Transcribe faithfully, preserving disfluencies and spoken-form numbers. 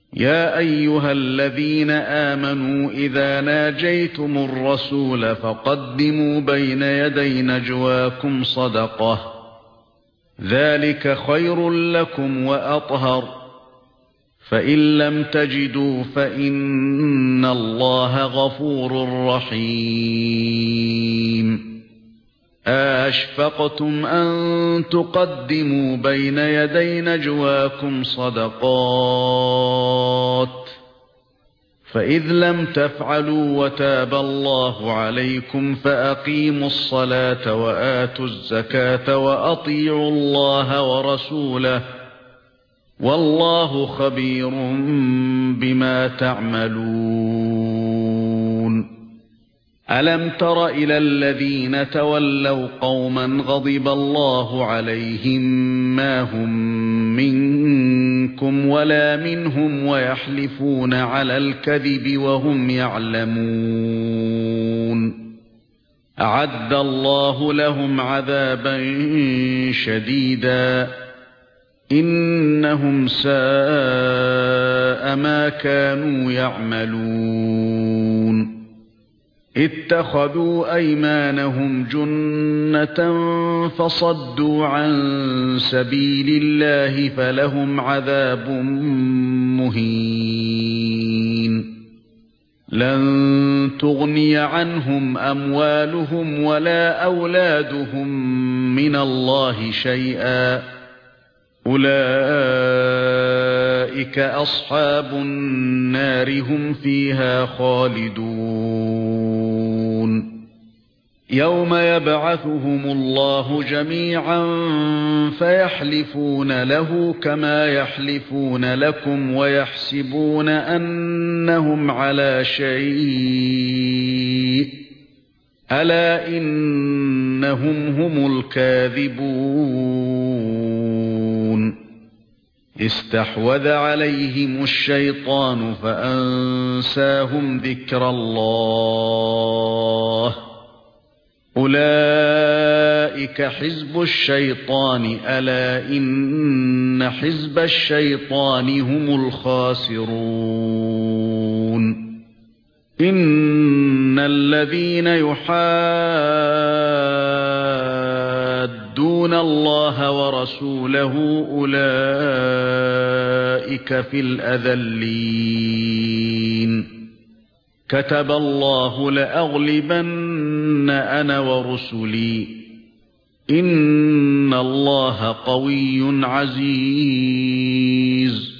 يا أيها الذين آمنوا إذا ناجيتم الرسول فقدموا بين يدي نجواكم صدقة ذلك خير لكم وأطهر فإن لم تجدوا فإن الله غفور رحيم أَأَشْفَقْتُمْ أَن تُقَدِّمُوا بَيْنَ يَدَيْ نَجْوَاكُمْ صَدَقَاتٍ فَإِذْ لَمْ تَفْعَلُوا وَتَابَ اللَّهُ عَلَيْكُمْ فَأَقِيمُوا الصَّلَاةَ وَآتُوا الزَّكَاةَ وَأَطِيعُوا اللَّهَ وَرَسُولَهُ وَاللَّهُ خَبِيرٌ بِمَا تَعْمَلُونَ أَلَمْ تَرَ إِلَى الَّذِينَ تَوَلَّوْا قَوْمًا غَضِبَ اللَّهُ عَلَيْهِمْ مَا هُمْ مِنكُمْ وَلَا مِنْهُمْ وَيَحْلِفُونَ عَلَى الْكَذِبِ وَهُمْ يَعْلَمُونَ أَعَدَّ اللَّهُ لَهُمْ عَذَابًا شَدِيدًا إِنَّهُمْ سَاءَ مَا كَانُوا يَعْمَلُونَ اتَّخَذُوا أَيْمَانَهُمْ جُنَّةً فَصَدُّوا عَن سَبِيلِ اللَّهِ فَلَهُمْ عَذَابٌ مُهِينٌ لَن تُغْنِيَ عَنْهُمْ أَمْوَالُهُمْ وَلَا أَوْلَادُهُمْ مِنَ اللَّهِ شَيْئًا أُولَئِكَ أَصْحَابُ النَّارِ هُمْ فِيهَا خَالِدُونَ يَوْمَ يَبْعَثُهُمُ اللَّهُ جَمِيعًا فَيَحْلِفُونَ لَهُ كَمَا يَحْلِفُونَ لَكُمْ وَيَحْسَبُونَ أَنَّهُمْ عَلَى شَيْءٍ أَلَا إِنَّهُمْ هُمُ الْكَاذِبُونَ استحوذ عليهم الشيطان فأنساهم ذكر الله أولئك حزب الشيطان ألا إن حزب الشيطان هم الخاسرون إن الذين يحادون الله ورسوله أولئك في الأذلين كتب الله لأغلبن أنا ورسلي إن الله قوي عزيز